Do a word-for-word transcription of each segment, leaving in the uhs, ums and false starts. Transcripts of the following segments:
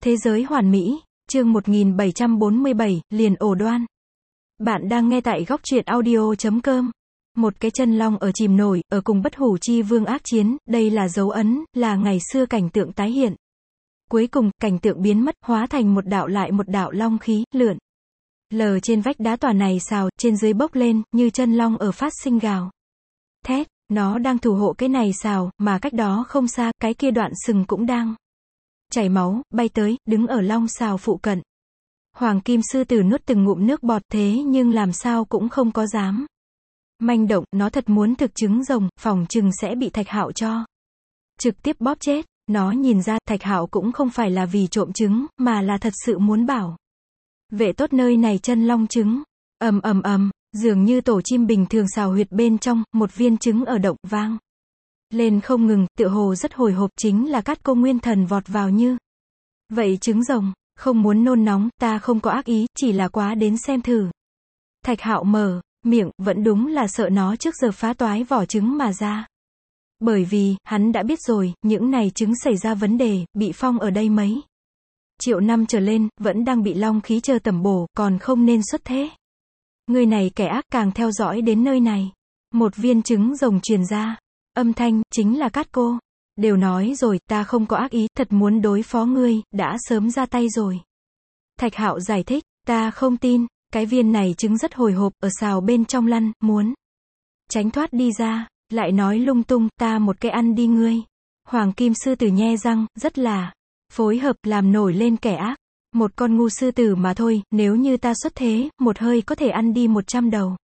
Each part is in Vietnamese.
Thế giới hoàn mỹ, chương một nghìn bảy trăm bốn mươi bảy, liền ổ đoan. Bạn đang nghe tại góc truyện audio chấm com. Một cái chân long ở chìm nổi, ở cùng bất hủ chi vương ác chiến, đây là dấu ấn, là ngày xưa cảnh tượng tái hiện. Cuối cùng, cảnh tượng biến mất, hóa thành một đạo lại một đạo long khí, lượn. Lờ trên vách đá tòa này xào, trên dưới bốc lên, như chân long ở phát sinh gào. Thét, nó đang thủ hộ cái này xào, mà cách đó không xa, cái kia đoạn sừng cũng đang chảy máu, bay tới, đứng ở long xào phụ cận. Hoàng kim sư tử nuốt từng ngụm nước bọt, thế nhưng làm sao cũng không có dám manh động, nó thật muốn thực trứng rồng, phòng chừng sẽ bị Thạch Hạo cho trực tiếp bóp chết. Nó nhìn ra, Thạch Hạo cũng không phải là vì trộm trứng, mà là thật sự muốn bảo vệ tốt nơi này chân long trứng. Ầm ầm ầm, dường như tổ chim bình thường xào huyệt bên trong, một viên trứng ở động vang lên không ngừng, tựa hồ rất hồi hộp, chính là Cát Cô Nguyên Thần vọt vào như vậy trứng rồng. Không muốn nôn nóng, ta không có ác ý, chỉ là quá đến xem thử. Thạch Hạo mở miệng, vẫn đúng là sợ nó trước giờ phá toái vỏ trứng mà ra. Bởi vì, hắn đã biết rồi, những này trứng xảy ra vấn đề, bị phong ở đây mấy triệu năm trở lên, vẫn đang bị long khí chờ tẩm bổ, còn không nên xuất thế. Người này kẻ ác càng theo dõi đến nơi này. Một viên trứng rồng truyền ra. Âm thanh, chính là Cát Cô. Đều nói rồi, ta không có ác ý, thật muốn đối phó ngươi, đã sớm ra tay rồi. Thạch Hạo giải thích, ta không tin, cái viên này trứng rất hồi hộp, ở xào bên trong lăn, muốn tránh thoát đi ra, lại nói lung tung, ta một cái ăn đi ngươi. Hoàng kim sư tử nhe răng, rất là phối hợp, làm nổi lên kẻ ác. Một con ngu sư tử mà thôi, nếu như ta xuất thế, một hơi có thể ăn đi một trăm đầu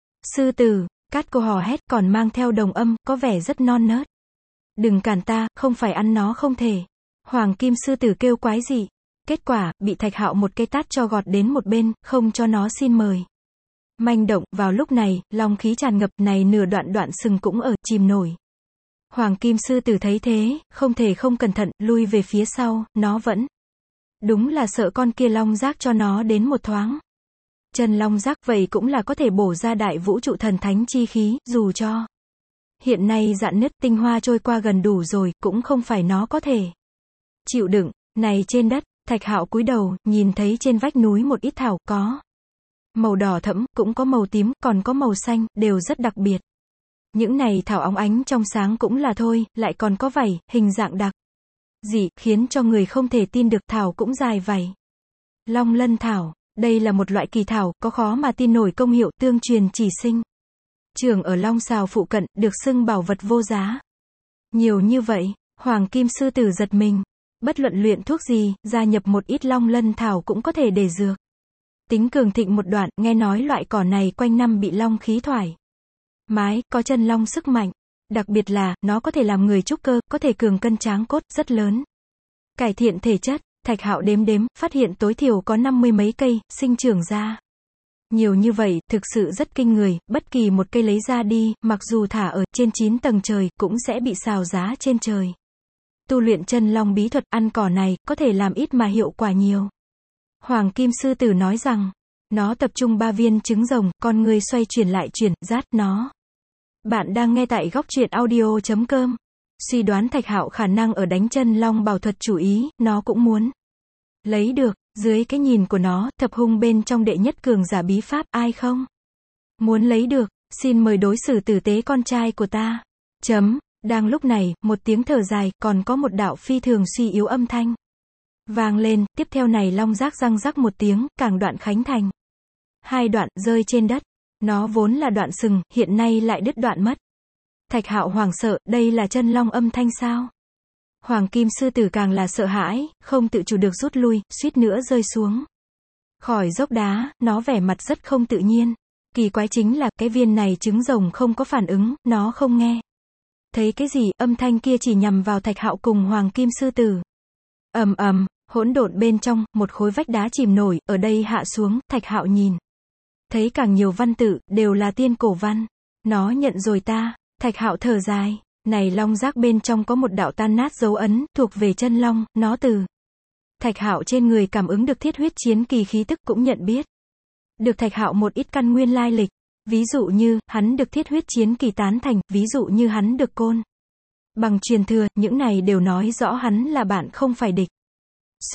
sư tử. Cát Cô hò hét, còn mang theo đồng âm, có vẻ rất non nớt. Đừng cản ta, không phải ăn nó không thể. Hoàng kim sư tử kêu quái dị. Kết quả, bị Thạch Hạo một cái tát cho gọt đến một bên, không cho nó xin mời. Manh động, vào lúc này, long khí tràn ngập, này nửa đoạn đoạn sừng cũng ở, chìm nổi. Hoàng kim sư tử thấy thế, không thể không cẩn thận, lui về phía sau, nó vẫn đúng là sợ con kia long giác cho nó đến một thoáng. Chân long giác vậy cũng là có thể bổ ra đại vũ trụ thần thánh chi khí, dù cho hiện nay rạn nứt, tinh hoa trôi qua gần đủ rồi, cũng không phải nó có thể chịu đựng. Này trên đất, Thạch Hạo cúi đầu, nhìn thấy trên vách núi một ít thảo, có màu đỏ thẫm, cũng có màu tím, còn có màu xanh, đều rất đặc biệt. Những này thảo óng ánh trong sáng cũng là thôi, lại còn có vảy, hình dạng đặc dị, khiến cho người không thể tin được, thảo cũng dài vảy. Long lân thảo, đây là một loại kỳ thảo, có khó mà tin nổi công hiệu, tương truyền chỉ sinh trưởng ở long xào phụ cận, được xưng bảo vật vô giá. Nhiều như vậy, Hoàng kim sư tử giật mình. Bất luận luyện thuốc gì, gia nhập một ít long lân thảo cũng có thể để dược tính cường thịnh một đoạn, nghe nói loại cỏ này quanh năm bị long khí thoải mái, có chân long sức mạnh. Đặc biệt là, nó có thể làm người trúc cơ, có thể cường cân tráng cốt, rất lớn. Cải thiện thể chất. Thạch Hạo đếm đếm, phát hiện tối thiểu có năm mươi mấy cây, sinh trưởng ra nhiều như vậy, thực sự rất kinh người, bất kỳ một cây lấy ra đi, mặc dù thả ở trên chín tầng trời, cũng sẽ bị xào giá trên trời. Tu luyện chân long bí thuật, ăn cỏ này, có thể làm ít mà hiệu quả nhiều. Hoàng kim sư tử nói rằng, nó tập trung ba viên trứng rồng, con người xoay chuyển lại chuyển, rát nó. Bạn đang nghe tại góc truyện audio chấm com. Suy đoán Thạch Hạo khả năng ở đánh chân long bảo thuật chủ ý, nó cũng muốn lấy được. Dưới cái nhìn của nó, thập hung bên trong đệ nhất cường giả bí pháp, ai không muốn lấy được, xin mời đối xử tử tế con trai của ta. Chấm. Đang lúc này, một tiếng thở dài, còn có một đạo phi thường suy yếu âm thanh vang lên, tiếp theo này long giác răng rắc một tiếng, càng đoạn khánh thành hai đoạn, rơi trên đất. Nó vốn là đoạn sừng, hiện nay lại đứt đoạn mất. Thạch Hạo hoảng sợ, đây là chân long âm thanh sao? Hoàng kim sư tử càng là sợ hãi, không tự chủ được rút lui, suýt nữa rơi xuống khỏi dốc đá. Nó vẻ mặt rất không tự nhiên. Kỳ quái chính là, cái viên này trứng rồng không có phản ứng, nó không nghe thấy cái gì, âm thanh kia chỉ nhằm vào Thạch Hạo cùng Hoàng kim sư tử. Ầm ầm, hỗn độn bên trong, một khối vách đá chìm nổi, ở đây hạ xuống, Thạch Hạo nhìn thấy càng nhiều văn tự, đều là tiên cổ văn. Nó nhận rồi ta. Thạch Hạo thở dài. Này long giác bên trong có một đạo tan nát dấu ấn, thuộc về chân long, nó từ Thạch Hạo trên người cảm ứng được thiết huyết chiến kỳ khí tức, cũng nhận biết được Thạch Hạo một ít căn nguyên lai lịch. Ví dụ như, hắn được thiết huyết chiến kỳ tán thành, ví dụ như hắn được côn bằng truyền thừa, những này đều nói rõ hắn là bạn không phải địch. Soạt,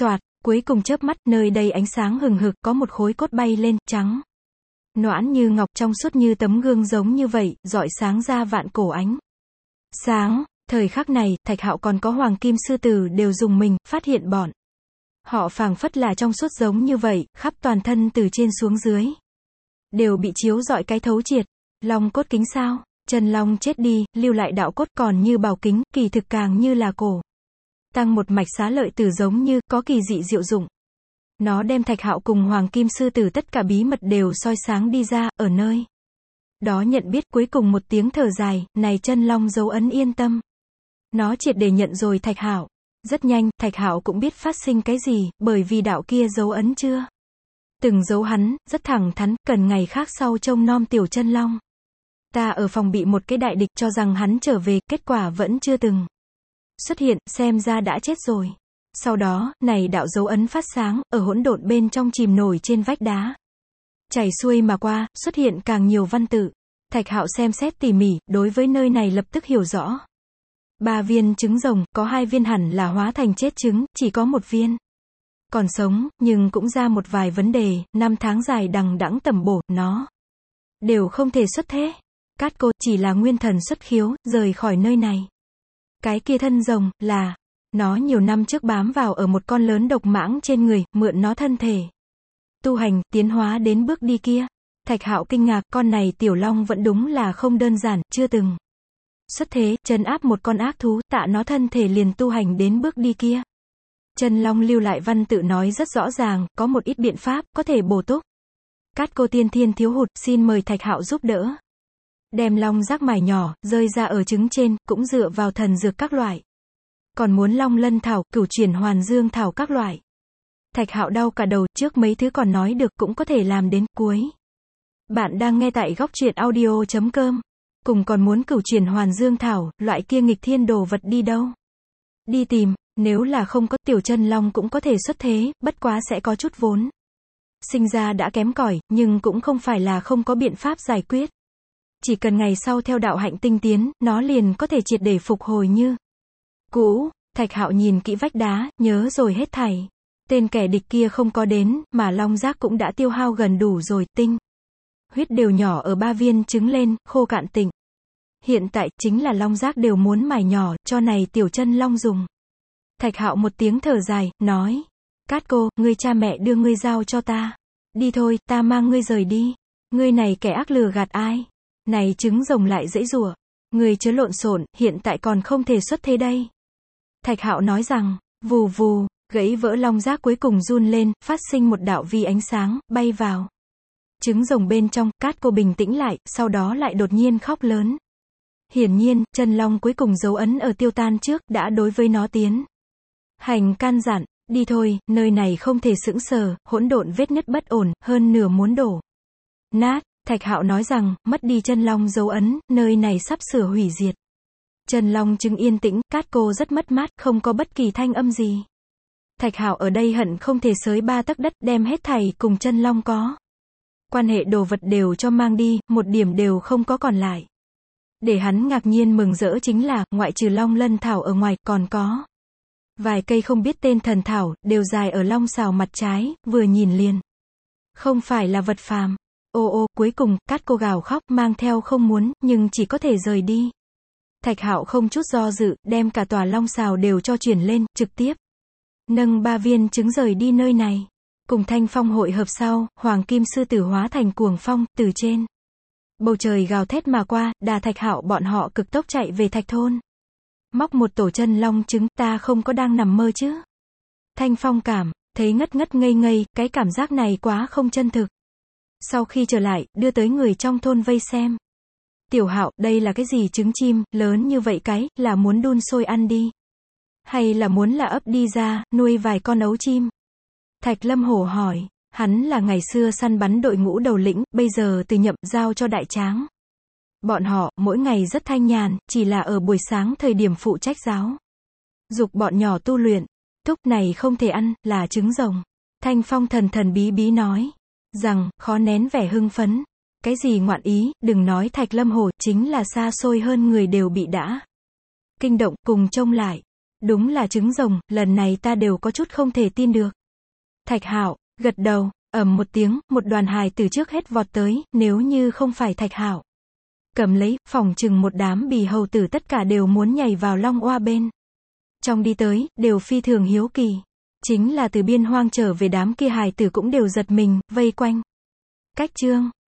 Cuối cùng chớp mắt, nơi đây ánh sáng hừng hực, có một khối cốt bay lên, trắng nõn như ngọc, trong suốt như tấm gương giống như vậy, rọi sáng ra vạn cổ ánh sáng. Thời khắc này, Thạch Hạo còn có Hoàng Kim Sư Tử đều dùng mình, phát hiện bọn họ phảng phất là trong suốt giống như vậy, khắp toàn thân từ trên xuống dưới đều bị chiếu rọi cái thấu triệt. Long cốt kính sao? Chân long chết đi, lưu lại đạo cốt còn như bảo kính, kỳ thực càng như là cổ tăng một mạch xá lợi tử, giống như có kỳ dị diệu dụng. Nó đem Thạch Hạo cùng Hoàng Kim Sư Tử tất cả bí mật đều soi sáng đi ra, ở nơi đó nhận biết. Cuối cùng một tiếng thở dài, này chân long dấu ấn yên tâm. Nó triệt để nhận rồi Thạch Hạo. Rất nhanh, Thạch Hạo cũng biết phát sinh cái gì, bởi vì đạo kia dấu ấn chưa từng giấu hắn, rất thẳng thắn, cần ngày khác sau trông nom tiểu chân long. Ta ở phòng bị một cái đại địch, cho rằng hắn trở về, kết quả vẫn chưa từng xuất hiện, xem ra đã chết rồi. Sau đó, này đạo dấu ấn phát sáng, ở hỗn độn bên trong chìm nổi trên vách đá. Chảy xuôi mà qua, xuất hiện càng nhiều văn tự. Thạch Hạo xem xét tỉ mỉ, đối với nơi này lập tức hiểu rõ. Ba viên trứng rồng, có hai viên hẳn là hóa thành chết trứng, chỉ có một viên còn sống, nhưng cũng ra một vài vấn đề, năm tháng dài đằng đẵng tầm bổ, nó đều không thể xuất thế. Cát cô, chỉ là nguyên thần xuất khiếu, rời khỏi nơi này. Cái kia thân rồng, là nó nhiều năm trước bám vào ở một con lớn độc mãng trên người, mượn nó thân thể tu hành, tiến hóa đến bước đi kia. Thạch Hạo kinh ngạc, con này tiểu long vẫn đúng là không đơn giản, chưa từng xuất thế, trấn áp một con ác thú, tạ nó thân thể liền tu hành đến bước đi kia. Chân long lưu lại văn tự nói rất rõ ràng, có một ít biện pháp, có thể bổ túc Cát cô tiên thiên thiếu hụt, xin mời Thạch Hạo giúp đỡ. Đem long giác mài nhỏ, rơi ra ở trứng trên, cũng dựa vào thần dược các loại. Còn muốn long lân thảo, cửu chuyển hoàn dương thảo các loại. Thạch Hạo đau cả đầu, trước mấy thứ còn nói được, cũng có thể làm đến cuối. Bạn đang nghe tại góc truyện audio chấm com. Cùng còn muốn cửu chuyển hoàn dương thảo, loại kia nghịch thiên đồ vật đi đâu? Đi tìm, nếu là không có, tiểu chân long cũng có thể xuất thế, bất quá sẽ có chút vốn sinh ra đã kém cỏi, nhưng cũng không phải là không có biện pháp giải quyết. Chỉ cần ngày sau theo đạo hạnh tinh tiến, nó liền có thể triệt để phục hồi như cũ. Thạch Hạo nhìn kỹ vách đá, nhớ rồi hết thảy. Tên kẻ địch kia không có đến, mà long giác cũng đã tiêu hao gần đủ rồi, tinh huyết đều nhỏ ở ba viên trứng lên, khô cạn tịnh. Hiện tại, chính là long giác đều muốn mài nhỏ, cho này tiểu chân long dùng. Thạch Hạo một tiếng thở dài, nói. Cát cô, ngươi cha mẹ đưa ngươi giao cho ta. Đi thôi, ta mang ngươi rời đi. Ngươi này kẻ ác lừa gạt ai? Này trứng rồng lại dãy rủa. Ngươi chớ lộn xộn, hiện tại còn không thể xuất thế đây. Thạch Hạo nói rằng, vù vù, gãy vỡ long giác cuối cùng run lên, phát sinh một đạo vi ánh sáng, bay vào trứng rồng bên trong. Cát cô bình tĩnh lại, sau đó lại đột nhiên khóc lớn. Hiển nhiên, chân long cuối cùng dấu ấn ở tiêu tan trước, đã đối với nó tiến hành can dặn. Đi thôi, nơi này không thể sững sờ, hỗn độn vết nứt bất ổn, hơn nửa muốn đổ nát. Thạch Hạo nói rằng, mất đi chân long dấu ấn, nơi này sắp sửa hủy diệt. Chân long chứng yên tĩnh, Cát cô rất mất mát, không có bất kỳ thanh âm gì. Thạch Hạo ở đây hận không thể xới ba tấc đất, đem hết thảy cùng chân long có quan hệ đồ vật đều cho mang đi, một điểm đều không có còn lại. Để hắn ngạc nhiên mừng rỡ chính là, ngoại trừ long lân thảo ở ngoài, còn có vài cây không biết tên thần thảo, đều dài ở long sào mặt trái, vừa nhìn liền không phải là vật phàm. Ô ô, cuối cùng, Cát cô gào khóc, mang theo không muốn, nhưng chỉ có thể rời đi. Thạch Hạo không chút do dự, đem cả tòa long sào đều cho chuyển lên, trực tiếp nâng ba viên trứng rời đi nơi này. Cùng thanh phong hội hợp sau, Hoàng Kim Sư Tử hóa thành cuồng phong, từ trên bầu trời gào thét mà qua, đà Thạch Hạo bọn họ cực tốc chạy về Thạch thôn. Móc một tổ chân long trứng, ta không có đang nằm mơ chứ? Thanh phong cảm thấy ngất ngất ngây ngây, cái cảm giác này quá không chân thực. Sau khi trở lại, đưa tới người trong thôn vây xem. Tiểu Hạo, đây là cái gì trứng chim, lớn như vậy cái, là muốn đun sôi ăn đi? Hay là muốn là ấp đi ra, nuôi vài con ấu chim? Thạch Lâm Hổ hỏi, hắn là ngày xưa săn bắn đội ngũ đầu lĩnh, bây giờ từ nhậm giao cho đại tráng. Bọn họ, mỗi ngày rất thanh nhàn, chỉ là ở buổi sáng thời điểm phụ trách giáo dục bọn nhỏ tu luyện. Thúc này không thể ăn, là trứng rồng. Thanh Phong thần thần bí bí nói, rằng, khó nén vẻ hưng phấn. Cái gì ngoạn ý, đừng nói Thạch Lâm Hổ, chính là xa xôi hơn người đều bị đã kinh động, cùng trông lại. Đúng là trứng rồng, lần này ta đều có chút không thể tin được. Thạch Hạo, gật đầu, ầm một tiếng, một đoàn hài tử trước hết vọt tới, nếu như không phải Thạch Hạo cầm lấy, phỏng chừng một đám bì hầu tử tất cả đều muốn nhảy vào long oa bên trong đi tới, đều phi thường hiếu kỳ. Chính là từ biên hoang trở về đám kia hài tử cũng đều giật mình, vây quanh. Cách chương